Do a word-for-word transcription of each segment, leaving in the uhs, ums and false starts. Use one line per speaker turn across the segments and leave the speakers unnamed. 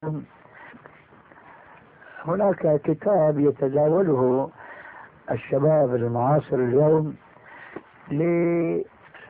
هناك كتاب يتداوله الشباب المعاصر اليوم لسهولة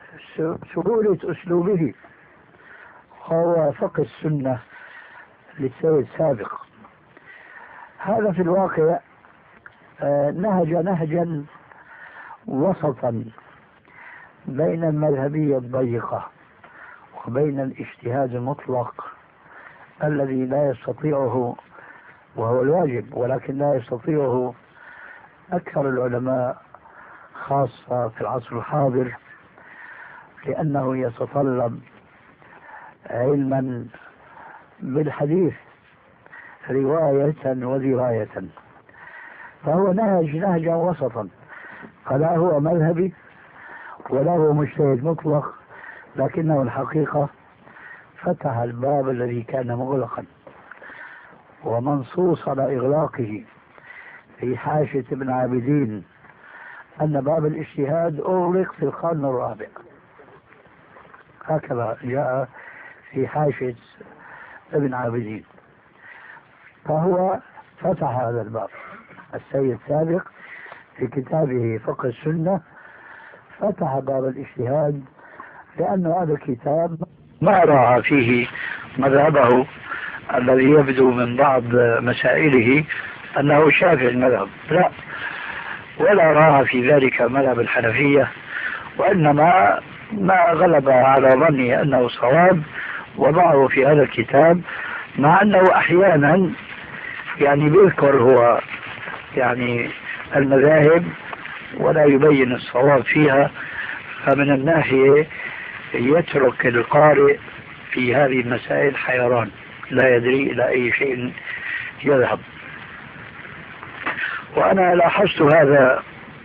أسلوبه، هو فقه السنة للسيد سابق. هذا في الواقع نهج نهجا وسطا بين المذهبية الضيقة وبين الاجتهاد المطلق الذي لا يستطيعه، وهو الواجب، ولكن لا يستطيعه أكثر العلماء خاصة في العصر الحاضر، لأنه يتطلب علما بالحديث رواية ودراية. فهو نهج نهجا وسطا، فلا هو مذهبي ولا هو مجتهد مطلق، لكنه الحقيقة فتح الباب الذي كان مغلقا ومنصوص على إغلاقه في حاشية ابن عابدين، أن باب الاجتهاد أغلق في القرن الرابع، هكذا جاء في حاشية ابن عابدين. فهو فتح هذا الباب السيد سابق في كتابه فقه السنة، فتح باب الاجتهاد، لأن هذا الكتاب ما راعى فيه مذهبه الذي يبدو من بعض مسائله أنه شافعي المذهب، لا، ولا راعى في ذلك مذهب الحنفية، وإنما ما غلب على ظني أنه صواب وضعه في هذا الكتاب، مع أنه أحيانا يعني بيذكر هو يعني المذاهب ولا يبين الصواب فيها، فمن الناحية يترك القارئ في هذه المسائل حيران، لا يدري إلى أي شيء يذهب. وأنا لاحظت هذا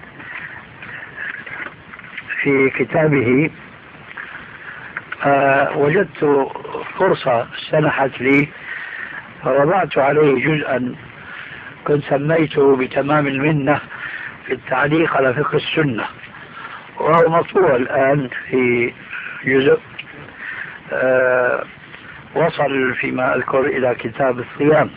في كتابه. آه وجدت فرصة سنحت لي فوضعت عليه جزءا كنت سميته بتمام المنة في التعليق على فقه السنة، وهو مطبوع الآن في جزء آه وصل فيما أذكر إلى كتاب الصيام،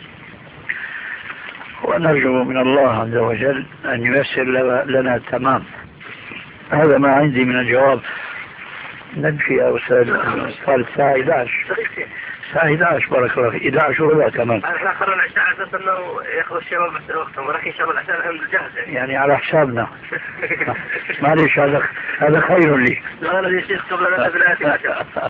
ونرجو من الله عز وجل أن ييسر لنا التمام. هذا ما عندي من الجواب. نمشي يا أستاذ، صار الساعة إحدى عشر، الساعة إحدى عشر بارك الله فيك، إحدى عشر وربع كمان.
احنا أخرنا العشاء على أساس أنه يأخذ الشباب بس وقتهم، ولكن إن شاء الله العشاء الآن جاهز يعني.
يعني على حسابنا. معلش، هذا هذا خير لي.
لا لا يا شيخ قبل أن نبدأ العشاء.